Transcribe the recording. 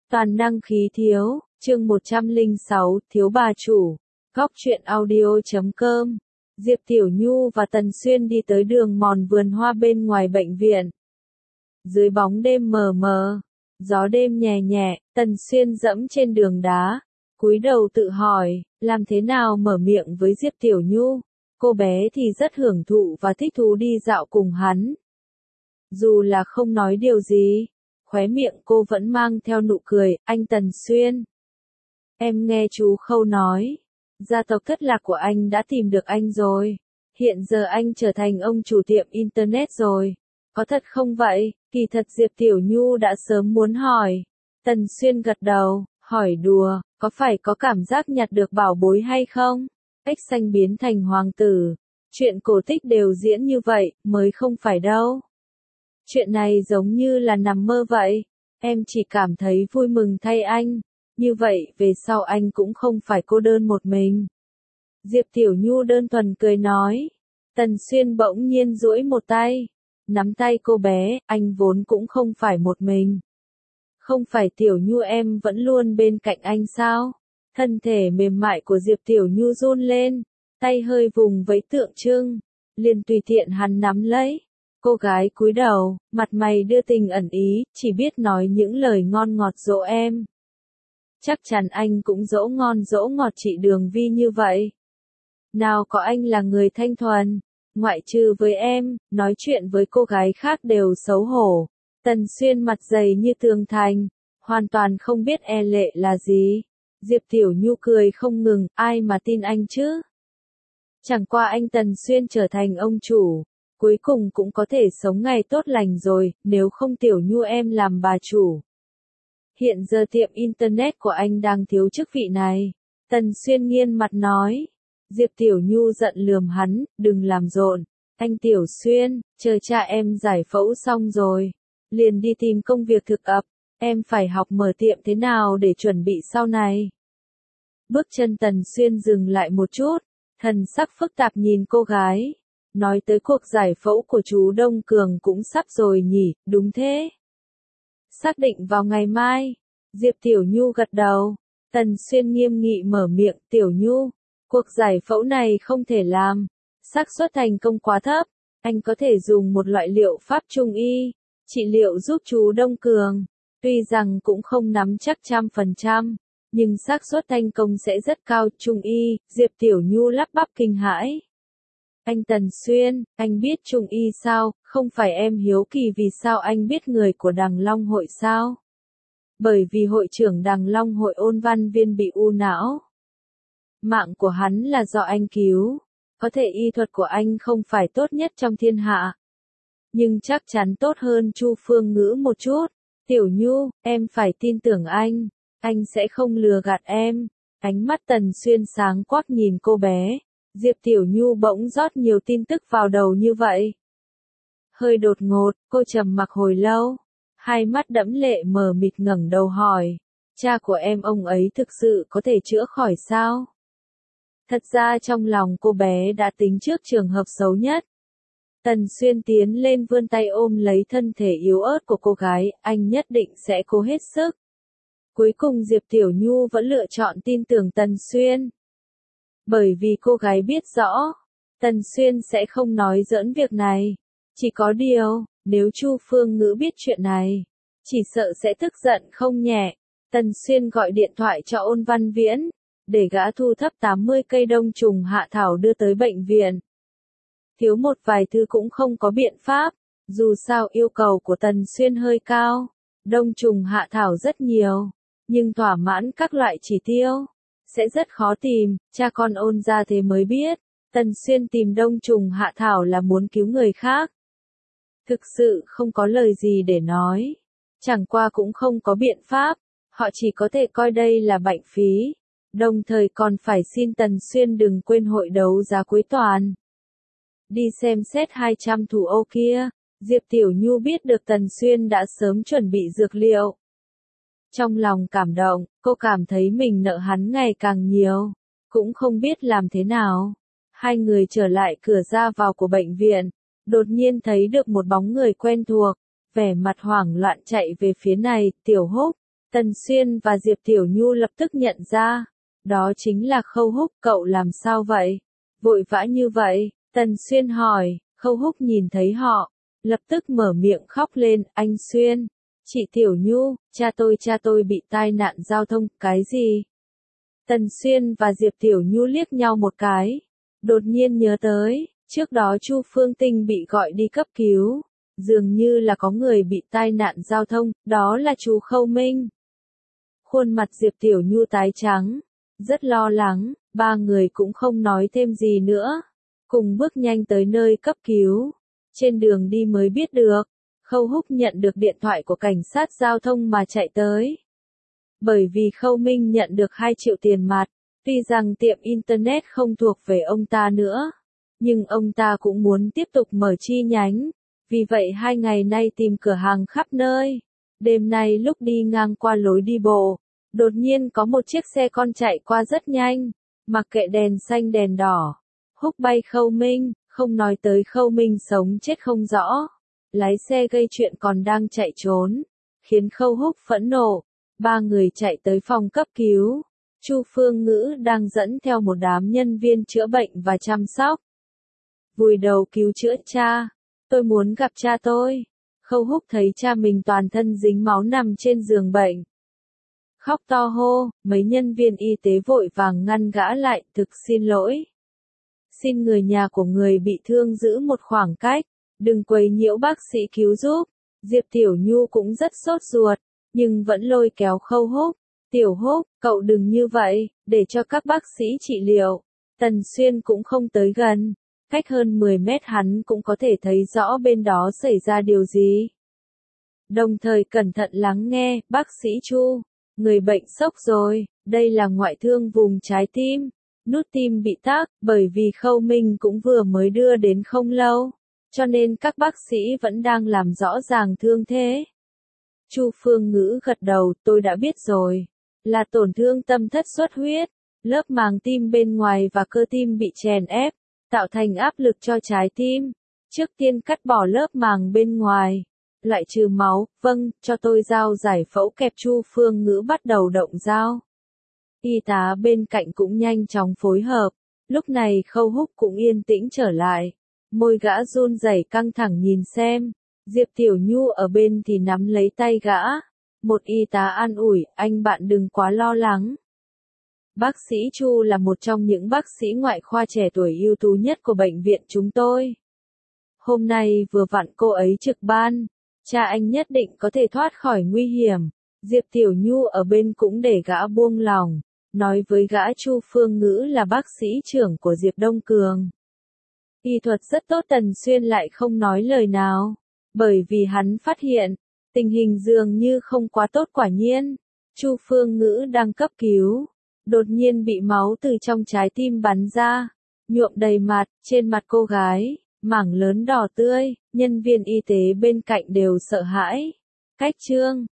Toàn năng khí thiếu, chương 106, thiếu bà chủ. Góc truyện audio.com. Diệp Tiểu Nhu và Tần Xuyên đi tới đường mòn vườn hoa bên ngoài bệnh viện. Dưới bóng đêm mờ mờ, gió đêm nhẹ nhẹ, Tần Xuyên dẫm trên đường đá, cúi đầu tự hỏi, làm thế nào mở miệng với Diệp Tiểu Nhu. Cô bé thì rất hưởng thụ và thích thú đi dạo cùng hắn. Dù là không nói điều gì, khóe miệng cô vẫn mang theo nụ cười, anh Tần Xuyên. Em nghe chú Khâu nói, gia tộc thất lạc của anh đã tìm được anh rồi. Hiện giờ anh trở thành ông chủ tiệm Internet rồi. Có thật không vậy? Kỳ thật Diệp Tiểu Nhu đã sớm muốn hỏi. Tần Xuyên gật đầu, hỏi đùa, có phải có cảm giác nhặt được bảo bối hay không? Ếch xanh biến thành hoàng tử. Chuyện cổ tích đều diễn như vậy, mới không phải đâu. Chuyện này giống như là nằm mơ vậy. Em chỉ cảm thấy vui mừng thay anh. Như vậy, về sau anh cũng không phải cô đơn một mình. Diệp Tiểu Nhu đơn thuần cười nói. Tần Xuyên bỗng nhiên duỗi một tay. Nắm tay cô bé, anh vốn cũng không phải một mình. Không phải Tiểu Nhu em vẫn luôn bên cạnh anh sao? Thân thể mềm mại của Diệp Tiểu Nhu run lên. Tay hơi vùng vẫy tượng trưng. Liền tùy tiện hắn nắm lấy. Cô gái cúi đầu, mặt mày đưa tình ẩn ý, chỉ biết nói những lời ngon ngọt dỗ em. Chắc chắn anh cũng dỗ ngon dỗ ngọt chị Đường Vi như vậy. Nào có anh là người thanh thuần, ngoại trừ với em, nói chuyện với cô gái khác đều xấu hổ. Tần Xuyên mặt dày như tường thành, hoàn toàn không biết e lệ là gì. Diệp Tiểu Nhu cười không ngừng, ai mà tin anh chứ? Chẳng qua anh Tần Xuyên trở thành ông chủ, cuối cùng cũng có thể sống ngày tốt lành rồi, nếu không Tiểu Nhu em làm bà chủ. Hiện giờ tiệm Internet của anh đang thiếu chức vị này. Tần Xuyên nghiêng mặt nói. Diệp Tiểu Nhu giận lườm hắn, đừng làm rộn. Anh Tiểu Xuyên, chờ cha em giải phẫu xong rồi. Liền đi tìm công việc thực tập. Em phải học mở tiệm thế nào để chuẩn bị sau này. Bước chân Tần Xuyên dừng lại một chút. Thần sắc phức tạp nhìn cô gái. Nói tới cuộc giải phẫu của chú Đông Cường cũng sắp rồi nhỉ, đúng thế. Xác định vào ngày mai. Diệp Tiểu Nhu gật đầu. Tần Xuyên nghiêm nghị mở miệng, Tiểu Nhu, cuộc giải phẫu này không thể làm. Xác suất thành công quá thấp. Anh có thể dùng một loại liệu pháp trung y, trị liệu giúp chú Đông Cường. Tuy rằng cũng không nắm chắc 100%, nhưng xác suất thành công sẽ rất cao. Trung y, Diệp Tiểu Nhu lắp bắp kinh hãi. Anh Tần Xuyên, anh biết Trung y sao? Không phải em hiếu kỳ vì sao anh biết người của Đằng Long hội sao? Bởi vì hội trưởng Đằng Long hội Ôn Văn Viên bị u não. Mạng của hắn là do anh cứu. Có thể y thuật của anh không phải tốt nhất trong thiên hạ, nhưng chắc chắn tốt hơn Chu Phương Ngữ một chút. Tiểu Nhu, em phải tin tưởng anh sẽ không lừa gạt em. Ánh mắt Tần Xuyên sáng quắc nhìn cô bé. Diệp Tiểu Nhu bỗng rót nhiều tin tức vào đầu như vậy. Hơi đột ngột, cô trầm mặc hồi lâu. Hai mắt đẫm lệ mờ mịt ngẩng đầu hỏi. Cha của em ông ấy thực sự có thể chữa khỏi sao? Thật ra trong lòng cô bé đã tính trước trường hợp xấu nhất. Tần Xuyên tiến lên vươn tay ôm lấy thân thể yếu ớt của cô gái, anh nhất định sẽ cố hết sức. Cuối cùng Diệp Tiểu Nhu vẫn lựa chọn tin tưởng Tần Xuyên. Bởi vì cô gái biết rõ, Tần Xuyên sẽ không nói giỡn việc này. Chỉ có điều, nếu Chu Phương Ngữ biết chuyện này, chỉ sợ sẽ tức giận không nhẹ. Tần Xuyên gọi điện thoại cho Ôn Văn Viễn, để gã thu thập 80 cây đông trùng hạ thảo đưa tới bệnh viện. Thiếu một vài thứ cũng không có biện pháp, dù sao yêu cầu của Tần Xuyên hơi cao. Đông trùng hạ thảo rất nhiều, nhưng thỏa mãn các loại chỉ tiêu sẽ rất khó tìm. Cha con Ôn ra thế mới biết, Tần Xuyên tìm đông trùng hạ thảo là muốn cứu người khác. Thực sự không có lời gì để nói. Chẳng qua cũng không có biện pháp, họ chỉ có thể coi đây là bệnh phí. Đồng thời còn phải xin Tần Xuyên đừng quên hội đấu giá cuối tuần. Đi xem xét 200 thủ ô kia, Diệp Tiểu Nhu biết được Tần Xuyên đã sớm chuẩn bị dược liệu. Trong lòng cảm động, cô cảm thấy mình nợ hắn ngày càng nhiều, cũng không biết làm thế nào. Hai người trở lại cửa ra vào của bệnh viện, đột nhiên thấy được một bóng người quen thuộc, vẻ mặt hoảng loạn chạy về phía này, Tiểu Húc, Tần Xuyên và Diệp Tiểu Nhu lập tức nhận ra. Đó chính là Khâu Húc, cậu làm sao vậy? Vội vã như vậy, Tần Xuyên hỏi, Khâu Húc nhìn thấy họ, lập tức mở miệng khóc lên, anh Xuyên, chị Tiểu Nhu, cha tôi bị tai nạn giao thông, cái gì? Tần Xuyên và Diệp Tiểu Nhu liếc nhau một cái, đột nhiên nhớ tới, trước đó Chu Phương Tinh bị gọi đi cấp cứu, dường như là có người bị tai nạn giao thông, đó là chú Khâu Minh. Khuôn mặt Diệp Tiểu Nhu tái trắng, rất lo lắng, ba người cũng không nói thêm gì nữa, cùng bước nhanh tới nơi cấp cứu. Trên đường đi mới biết được, Khâu Húc nhận được điện thoại của cảnh sát giao thông mà chạy tới. Bởi vì Khâu Minh nhận được 2 triệu tiền mặt, tuy rằng tiệm Internet không thuộc về ông ta nữa, nhưng ông ta cũng muốn tiếp tục mở chi nhánh, vì vậy 2 ngày nay tìm cửa hàng khắp nơi. Đêm nay lúc đi ngang qua lối đi bộ, đột nhiên có một chiếc xe con chạy qua rất nhanh, mặc kệ đèn xanh đèn đỏ, húc bay Khâu Minh, không nói tới Khâu Minh sống chết không rõ. Lái xe gây chuyện còn đang chạy trốn, khiến Khâu Húc phẫn nộ. Ba người chạy tới phòng cấp cứu. Chu Phương Ngữ đang dẫn theo một đám nhân viên chữa bệnh và chăm sóc. Vùi đầu cứu chữa cha. Tôi muốn gặp cha tôi. Khâu Húc thấy cha mình toàn thân dính máu nằm trên giường bệnh. Khóc to hô, mấy nhân viên y tế vội vàng ngăn gã lại, thực xin lỗi. Xin người nhà của người bị thương giữ một khoảng cách, đừng quấy nhiễu bác sĩ cứu giúp. Diệp Tiểu Nhu cũng rất sốt ruột, nhưng vẫn lôi kéo Khâu Húc. Tiểu Húc, cậu đừng như vậy, để cho các bác sĩ trị liệu. Tần Xuyên cũng không tới gần, cách hơn 10 mét hắn cũng có thể thấy rõ bên đó xảy ra điều gì. Đồng thời cẩn thận lắng nghe, bác sĩ Chu, người bệnh sốc rồi, đây là ngoại thương vùng trái tim, nút tim bị tắc, bởi vì Khâu Minh cũng vừa mới đưa đến không lâu, cho nên các bác sĩ vẫn đang làm rõ ràng thương thế. Chu Phương Ngữ gật đầu, tôi đã biết rồi, là tổn thương tâm thất xuất huyết, lớp màng tim bên ngoài và cơ tim bị chèn ép, tạo thành áp lực cho trái tim. Trước tiên cắt bỏ lớp màng bên ngoài, loại trừ máu, vâng, cho tôi dao giải phẫu kẹp. Chu Phương Ngữ bắt đầu động dao. Y tá bên cạnh cũng nhanh chóng phối hợp, lúc này Khâu Húc cũng yên tĩnh trở lại, môi gã run rẩy căng thẳng nhìn xem, Diệp Tiểu Nhu ở bên thì nắm lấy tay gã, một y tá an ủi, anh bạn đừng quá lo lắng. Bác sĩ Chu là một trong những bác sĩ ngoại khoa trẻ tuổi ưu tú nhất của bệnh viện chúng tôi. Hôm nay vừa vặn cô ấy trực ban, cha anh nhất định có thể thoát khỏi nguy hiểm. Diệp Tiểu Nhu ở bên cũng để gã buông lòng, nói với gã Chu Phương Ngữ là bác sĩ trưởng của Diệp Đông Cường. Y thuật rất tốt. Tần Xuyên lại không nói lời nào, bởi vì hắn phát hiện, tình hình dường như không quá tốt. Quả nhiên, Chu Phương Ngữ đang cấp cứu, đột nhiên bị máu từ trong trái tim bắn ra, nhuộm đầy mặt, trên mặt cô gái, mảng lớn đỏ tươi, nhân viên y tế bên cạnh đều sợ hãi. Cách chương